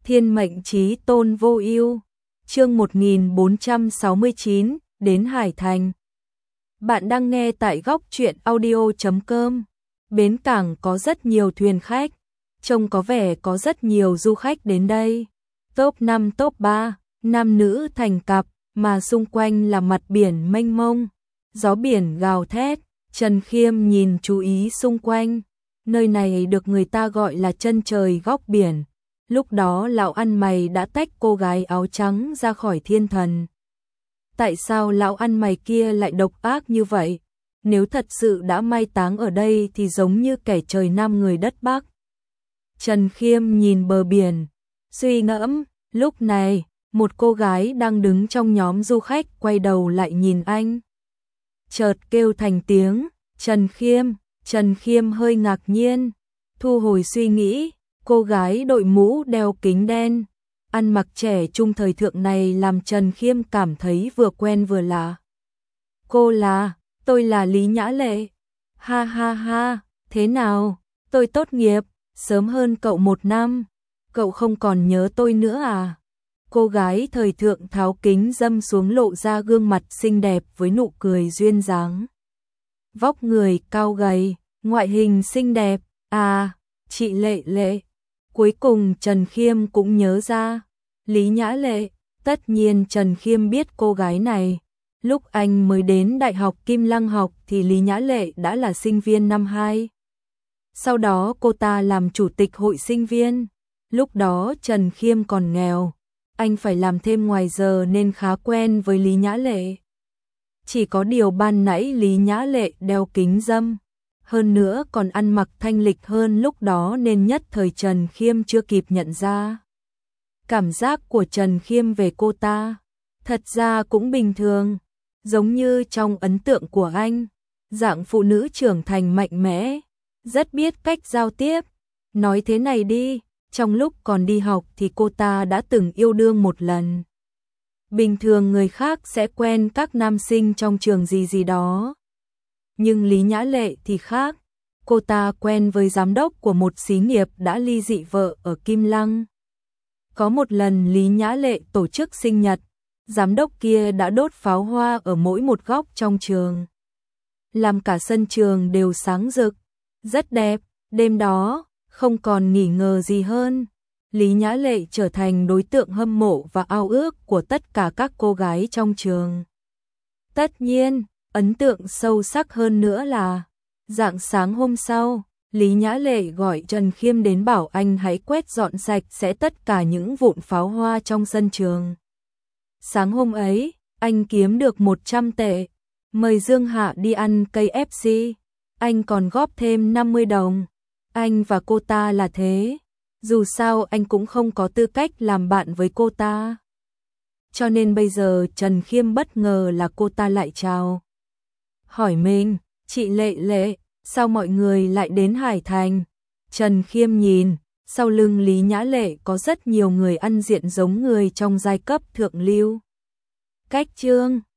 Thiên mệnh chí tôn vô ưu. Chương 1469, đến Hải Thành. Bạn đang nghe tại góc truyện audio.com. Bến cảng có rất nhiều thuyền khách, trông có vẻ có rất nhiều du khách đến đây. Top 5 top 3, nam nữ thành cặp, mà xung quanh là mặt biển mênh mông, gió biển gào thét. Trần Khiêm nhìn chú ý xung quanh. Nơi này được người ta gọi là chân trời góc biển. Lúc đó lão ăn mày đã tách cô gái áo trắng ra khỏi thiên thần. Tại sao lão ăn mày kia lại độc ác như vậy? Nếu thật sự đã mai táng ở đây thì giống như kẻ trời Nam người đất Bắc. Trần Khiêm nhìn bờ biển, suy ngẫm. Lúc này, một cô gái đang đứng trong nhóm du khách quay đầu lại nhìn anh. Chợt kêu thành tiếng, Trần Khiêm. Trần Khiêm hơi ngạc nhiên, thu hồi suy nghĩ. Cô gái đội mũ đeo kính đen, ăn mặc trẻ trung thời thượng này làm Trần Khiêm cảm thấy vừa quen vừa lạ. Tôi là Lý Nhã Lệ. Ha ha ha, thế nào, tôi tốt nghiệp, sớm hơn cậu 1 năm, cậu không còn nhớ tôi nữa à? Cô gái thời thượng tháo kính râm xuống lộ ra gương mặt xinh đẹp với nụ cười duyên dáng. Vóc người cao gầy, ngoại hình xinh đẹp, à, chị Lệ. Cuối cùng Trần Khiêm cũng nhớ ra, Lý Nhã Lệ. Tất nhiên Trần Khiêm biết cô gái này. Lúc anh mới đến Đại học Kim Lăng học thì Lý Nhã Lệ đã là sinh viên năm 2. Sau đó cô ta làm chủ tịch hội sinh viên. Lúc đó Trần Khiêm còn nghèo, anh phải làm thêm ngoài giờ nên khá quen với Lý Nhã Lệ. Chỉ có điều ban nãy Lý Nhã Lệ đeo kính râm, hơn nữa còn ăn mặc thanh lịch hơn lúc đó nên nhất thời Trần Khiêm chưa kịp nhận ra. Cảm giác của Trần Khiêm về cô ta thật ra cũng bình thường, giống như trong ấn tượng của anh, dạng phụ nữ trưởng thành mạnh mẽ, rất biết cách giao tiếp. Nói thế này đi, trong lúc còn đi học thì cô ta đã từng yêu đương một lần. Bình thường người khác sẽ quen các nam sinh trong trường gì đó. Nhưng Lý Nhã Lệ thì khác, cô ta quen với giám đốc của một xí nghiệp đã ly dị vợ ở Kim Lăng. Có một lần Lý Nhã Lệ tổ chức sinh nhật, giám đốc kia đã đốt pháo hoa ở mỗi một góc trong trường, làm cả sân trường đều sáng rực, rất đẹp. Đêm đó, không còn nghi ngờ gì hơn, Lý Nhã Lệ trở thành đối tượng hâm mộ và ao ước của tất cả các cô gái trong trường. Tất nhiên, ấn tượng sâu sắc hơn nữa là, rạng sáng hôm sau, Lý Nhã Lệ gọi Trần Khiêm đến bảo anh hãy quét dọn sạch sẽ tất cả những vụn pháo hoa trong sân trường. Sáng hôm ấy, anh kiếm được 100 tệ, mời Dương Hạ đi ăn KFC, anh còn góp thêm 50 đồng. Anh và cô ta là thế, dù sao anh cũng không có tư cách làm bạn với cô ta. Cho nên bây giờ Trần Khiêm bất ngờ là cô ta lại chào hỏi mình, chị Lệ, sao mọi người lại đến Hải Thành? Trần Khiêm nhìn, sau lưng Lý Nhã Lệ có rất nhiều người ăn diện giống người trong giai cấp thượng lưu. Cách chương